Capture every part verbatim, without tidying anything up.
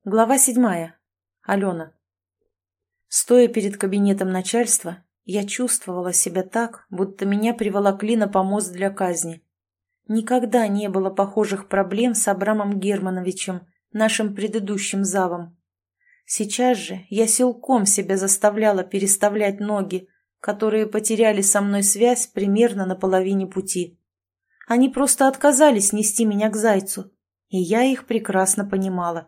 Глава седьмая. Алена. Стоя перед кабинетом начальства, я чувствовала себя так, будто меня приволокли на помост для казни. Никогда не было похожих проблем с Абрамом Германовичем, нашим предыдущим завом. Сейчас же я силком себя заставляла переставлять ноги, которые потеряли со мной связь примерно на половине пути. Они просто отказались нести меня к Зайцу, и я их прекрасно понимала.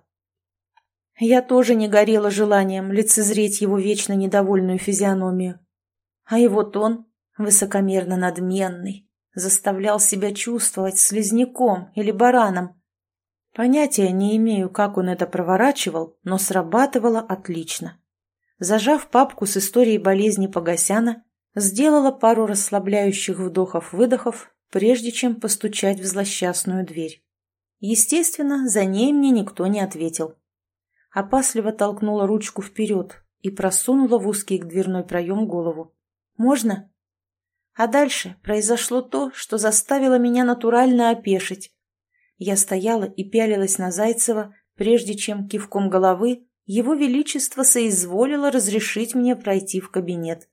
Я тоже не горела желанием лицезреть его вечно недовольную физиономию. А его тон, высокомерно надменный, заставлял себя чувствовать слизняком или бараном. Понятия не имею, как он это проворачивал, но срабатывало отлично. Зажав папку с историей болезни Погосяна, сделала пару расслабляющих вдохов-выдохов, прежде чем постучать в злосчастную дверь. Естественно, за ней мне никто не ответил. Опасливо толкнула ручку вперед и просунула в узкий дверной проем голову. «Можно?» А дальше произошло то, что заставило меня натурально опешить. Я стояла и пялилась на Зайцева, прежде чем кивком головы его величество соизволило разрешить мне пройти в кабинет.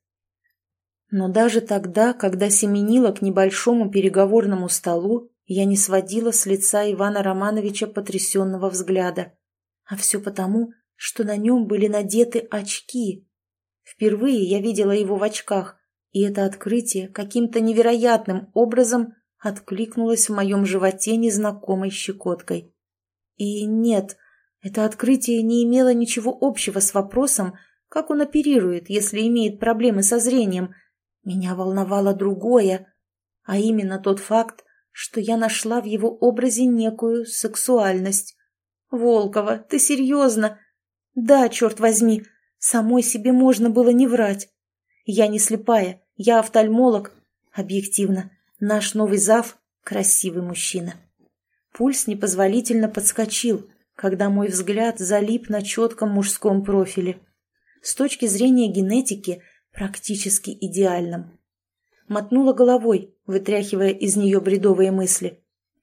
Но даже тогда, когда семенила к небольшому переговорному столу, я не сводила с лица Ивана Романовича потрясенного взгляда. А все потому, что на нем были надеты очки. Впервые я видела его в очках, и это открытие каким-то невероятным образом откликнулось в моем животе незнакомой щекоткой. И нет, это открытие не имело ничего общего с вопросом, как он оперирует, если имеет проблемы со зрением. Меня волновало другое, а именно тот факт, что я нашла в его образе некую сексуальность. «Волкова, ты серьезно?» «Да, черт возьми, самой себе можно было не врать. Я не слепая, я офтальмолог. Объективно, наш новый зав – красивый мужчина». Пульс непозволительно подскочил, когда мой взгляд залип на четком мужском профиле. С точки зрения генетики практически идеальном. Мотнула головой, вытряхивая из нее бредовые мысли.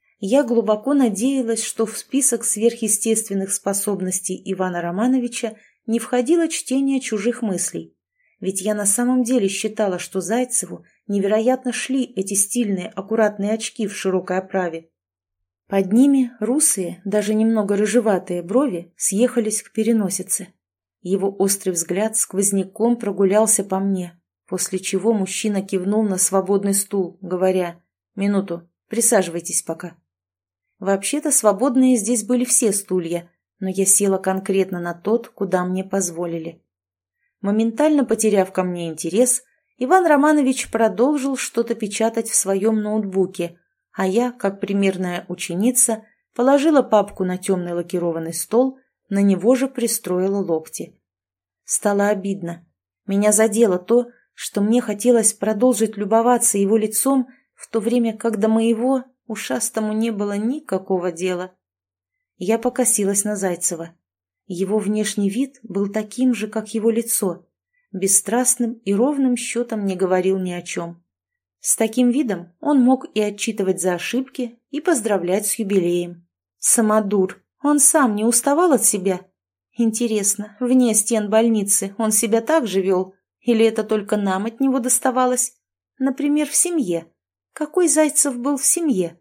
Я глубоко надеялась, что в список сверхъестественных способностей Ивана Романовича не входило чтение чужих мыслей. Ведь я на самом деле считала, что Зайцеву невероятно шли эти стильные, аккуратные очки в широкой оправе. Под ними русые, даже немного рыжеватые брови съехались к переносице. Его острый взгляд сквозняком прогулялся по мне, после чего мужчина кивнул на свободный стул, говоря: «Минуту, присаживайтесь пока». Вообще-то свободные здесь были все стулья, но я села конкретно на тот, куда мне позволили. Моментально потеряв ко мне интерес, Иван Романович продолжил что-то печатать в своем ноутбуке, а я, как примерная ученица, положила папку на темный лакированный стол, на него же пристроила локти. Стало обидно. Меня задело то, что мне хотелось продолжить любоваться его лицом, в то время как до моего ушастому не было никакого дела. Я покосилась на Зайцева. Его внешний вид был таким же, как его лицо, бесстрастным и ровным счетом не говорил ни о чем. С таким видом он мог и отчитывать за ошибки, и поздравлять с юбилеем. Самодур, он сам не уставал от себя? Интересно, вне стен больницы он себя так же вел, или это только нам от него доставалось? Например, в семье. Какой Зайцев был в семье?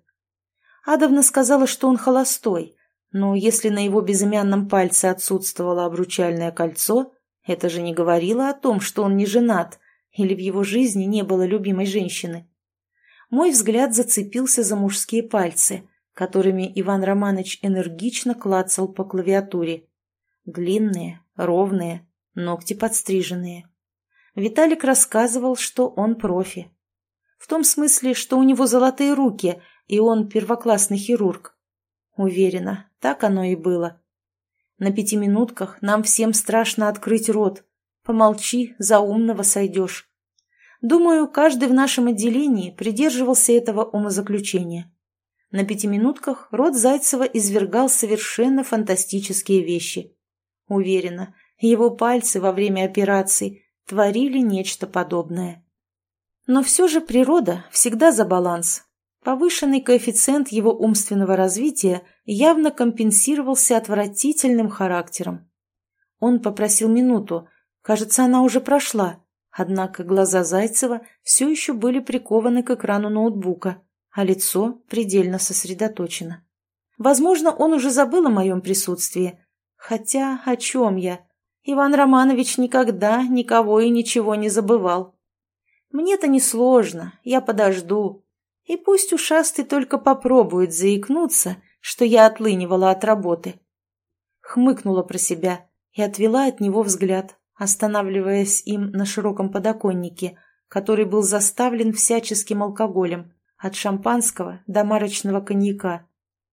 Адовна сказала, что он холостой, но если на его безымянном пальце отсутствовало обручальное кольцо, это же не говорило о том, что он не женат, или в его жизни не было любимой женщины. Мой взгляд зацепился за мужские пальцы, которыми Иван Романович энергично клацал по клавиатуре. Длинные, ровные, ногти подстриженные. Виталик рассказывал, что он профи. В том смысле, что у него золотые руки, и он первоклассный хирург. Уверена, так оно и было. На пятиминутках нам всем страшно открыть рот. Помолчи, за умного сойдешь. Думаю, каждый в нашем отделении придерживался этого умозаключения. На пятиминутках рот Зайцева извергал совершенно фантастические вещи. Уверена, его пальцы во время операций творили нечто подобное. Но все же природа всегда за баланс. Повышенный коэффициент его умственного развития явно компенсировался отвратительным характером. Он попросил минуту, кажется, она уже прошла, однако глаза Зайцева все еще были прикованы к экрану ноутбука, а лицо предельно сосредоточено. Возможно, он уже забыл о моем присутствии. Хотя о чем я? Иван Романович никогда никого и ничего не забывал. Мне-то несложно, я подожду. И пусть ушастый только попробует заикнуться, что я отлынивала от работы. Хмыкнула про себя и отвела от него взгляд, останавливаясь им на широком подоконнике, который был заставлен всяческим алкоголем, от шампанского до марочного коньяка.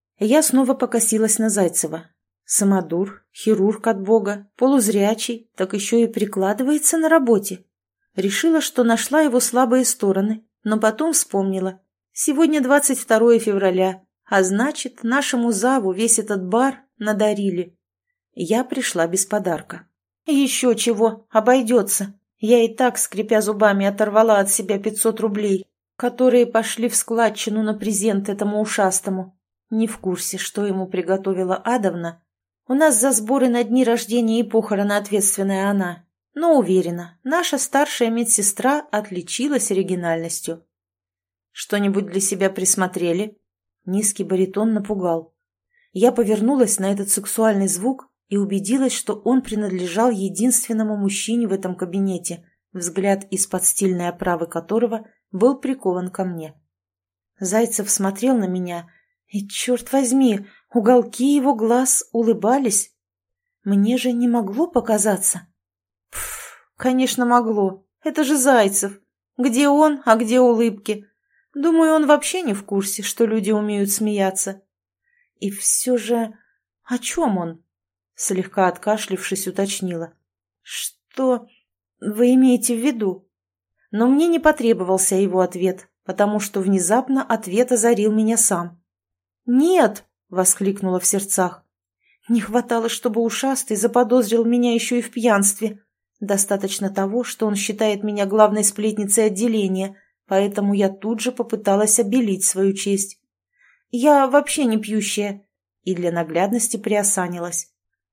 Я снова покосилась на Зайцева. Самодур, хирург от бога, полузрячий, так еще и прикладывается на работе. Решила, что нашла его слабые стороны, но потом вспомнила. Сегодня двадцать второе февраля, а значит, нашему заву весь этот бар надарили. Я пришла без подарка. Еще чего, обойдется. Я и так, скрипя зубами, оторвала от себя пятьсот рублей, которые пошли в складчину на презент этому ушастому. Не в курсе, что ему приготовила Адовна. У нас за сборы на дни рождения и похороны ответственная она. Но уверена, наша старшая медсестра отличилась оригинальностью. «Что-нибудь для себя присмотрели?» Низкий баритон напугал. Я повернулась на этот сексуальный звук и убедилась, что он принадлежал единственному мужчине в этом кабинете, взгляд из-под стильной оправы которого был прикован ко мне. Зайцев смотрел на меня, и, черт возьми, уголки его глаз улыбались. Мне же не могло показаться. Пф, конечно, могло. Это же Зайцев. Где он, а где улыбки? Думаю, он вообще не в курсе, что люди умеют смеяться. И все же... О чем он? Слегка откашлившись, уточнила. Что вы имеете в виду? Но мне не потребовался его ответ, потому что внезапно ответ озарил меня сам. «Нет!» — воскликнула в сердцах. Не хватало, чтобы ушастый заподозрил меня еще и в пьянстве. Достаточно того, что он считает меня главной сплетницей отделения, поэтому я тут же попыталась обелить свою честь. Я вообще не пьющая, и для наглядности приосанилась.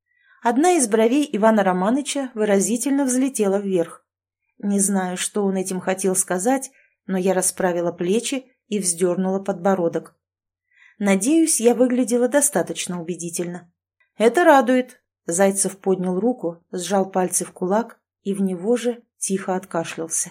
Одна из бровей Ивана Романыча выразительно взлетела вверх. Не знаю, что он этим хотел сказать, но я расправила плечи и вздернула подбородок. Надеюсь, я выглядела достаточно убедительно. «Это радует!» Зайцев поднял руку, сжал пальцы в кулак и в него же тихо откашлялся.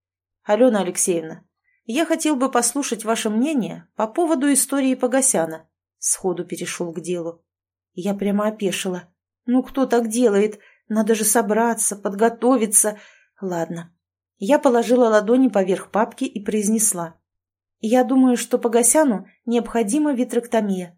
«Алена Алексеевна, я хотел бы послушать ваше мнение по поводу истории Погосяна». Сходу перешел к делу. Я прямо опешила. «Ну кто так делает? Надо же собраться, подготовиться. Ладно». Я положила ладони поверх папки и произнесла. «Я думаю, что Погосяну необходима витрэктомия».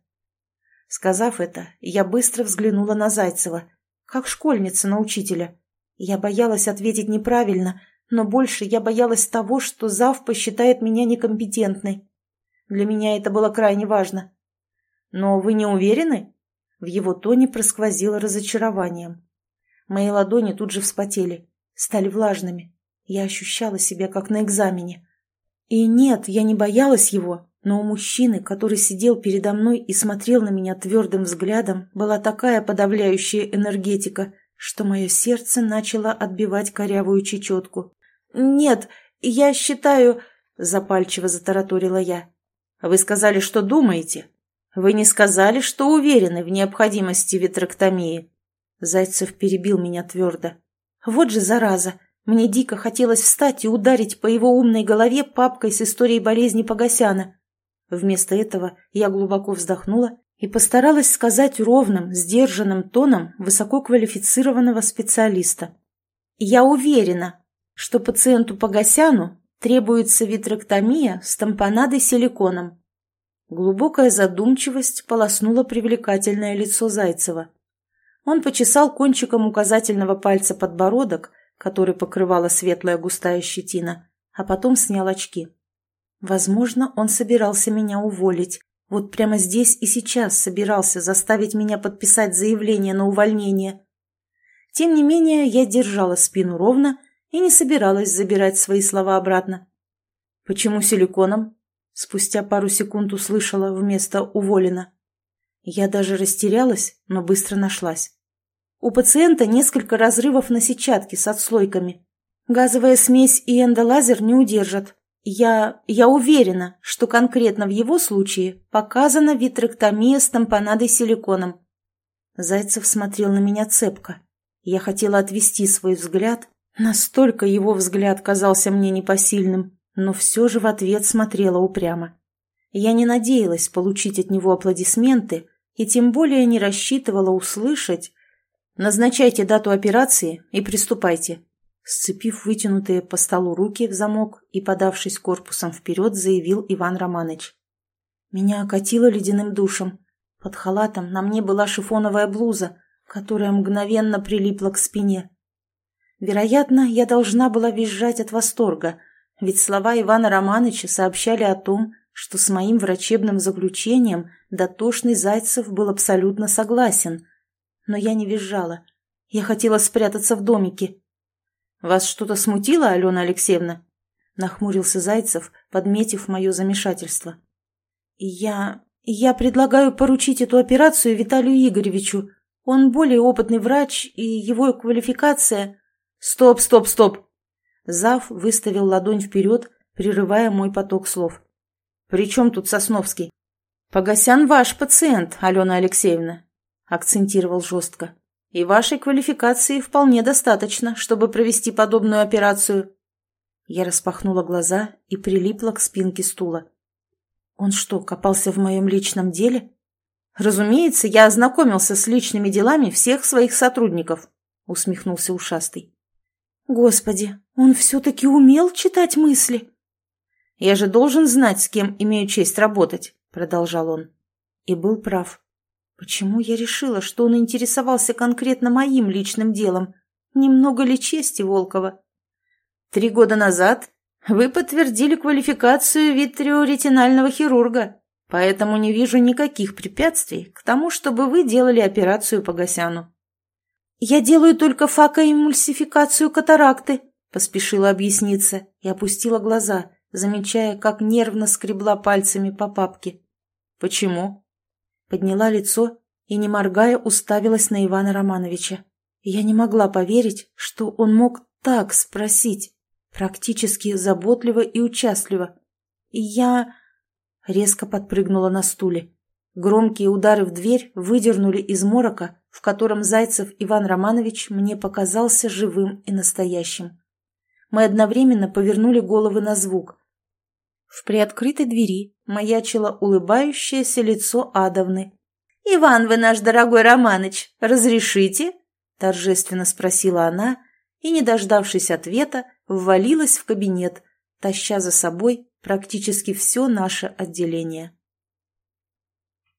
Сказав это, я быстро взглянула на Зайцева, как школьница на учителя. Я боялась ответить неправильно, но больше я боялась того, что зав посчитает меня некомпетентной. Для меня это было крайне важно. «Но вы не уверены?» В его тоне просквозило разочарованием. Мои ладони тут же вспотели, стали влажными. Я ощущала себя как на экзамене. И нет, я не боялась его, но у мужчины, который сидел передо мной и смотрел на меня твердым взглядом, была такая подавляющая энергетика, что мое сердце начало отбивать корявую чечетку. «Нет, я считаю...» — запальчиво затараторила я. «Вы сказали, что думаете. Вы не сказали, что уверены в необходимости витрэктомии». Зайцев перебил меня твердо. «Вот же зараза! Мне дико хотелось встать и ударить по его умной голове папкой с историей болезни Погосяна. Вместо этого я глубоко вздохнула и постаралась сказать ровным, сдержанным тоном высококвалифицированного специалиста. «Я уверена, что пациенту Погосяну требуется витрэктомия с тампонадой силиконом». Глубокая задумчивость полоснула привлекательное лицо Зайцева. Он почесал кончиком указательного пальца подбородок, который покрывала светлая густая щетина, а потом снял очки. Возможно, он собирался меня уволить. Вот прямо здесь и сейчас собирался заставить меня подписать заявление на увольнение. Тем не менее, я держала спину ровно и не собиралась забирать свои слова обратно. «Почему силиконом?» Спустя пару секунд услышала вместо «уволена». Я даже растерялась, но быстро нашлась. У пациента несколько разрывов на сетчатке с отслойками. Газовая смесь и эндолазер не удержат. Я... я уверена, что конкретно в его случае показана витректомия с тампонадой силиконом. Зайцев смотрел на меня цепко. Я хотела отвести свой взгляд, настолько его взгляд казался мне непосильным, но все же в ответ смотрела упрямо. Я не надеялась получить от него аплодисменты и тем более не рассчитывала услышать «Назначайте дату операции и приступайте». Сцепив вытянутые по столу руки в замок и подавшись корпусом вперед, заявил Иван Романыч. Меня окатило ледяным душем. Под халатом на мне была шифоновая блуза, которая мгновенно прилипла к спине. Вероятно, я должна была визжать от восторга, ведь слова Ивана Романыча сообщали о том, что с моим врачебным заключением дотошный Зайцев был абсолютно согласен. Но я не визжала. Я хотела спрятаться в домике. «Вас что-то смутило, Алена Алексеевна?» — нахмурился Зайцев, подметив мое замешательство. «Я... я предлагаю поручить эту операцию Виталию Игоревичу. Он более опытный врач, и его квалификация...» «Стоп, стоп, стоп!» Зав выставил ладонь вперед, прерывая мой поток слов. «При чем тут Сосновский?» «Погосян ваш пациент, Алена Алексеевна», — акцентировал жестко. «И вашей квалификации вполне достаточно, чтобы провести подобную операцию». Я распахнула глаза и прилипла к спинке стула. «Он что, копался в моем личном деле?» «Разумеется, я ознакомился с личными делами всех своих сотрудников», — усмехнулся ушастый. «Господи, он все-таки умел читать мысли?» «Я же должен знать, с кем имею честь работать», — продолжал он. И был прав. Почему я решила, что он интересовался конкретно моим личным делом? Немного ли чести, Волкова? Три года назад вы подтвердили квалификацию витреоретинального хирурга, поэтому не вижу никаких препятствий к тому, чтобы вы делали операцию Погосяну. «Я делаю только факоэмульсификацию катаракты», — поспешила объясниться и опустила глаза, замечая, как нервно скребла пальцами по папке. «Почему?» Подняла лицо и, не моргая, уставилась на Ивана Романовича. Я не могла поверить, что он мог так спросить, практически заботливо и участливо. Я резко подпрыгнула на стуле. Громкие удары в дверь выдернули из морока, в котором Зайцев Иван Романович мне показался живым и настоящим. Мы одновременно повернули головы на звук. В приоткрытой двери маячило улыбающееся лицо Адовны. «Иван, вы наш дорогой Романыч, разрешите?» – торжественно спросила она и, не дождавшись ответа, ввалилась в кабинет, таща за собой практически все наше отделение.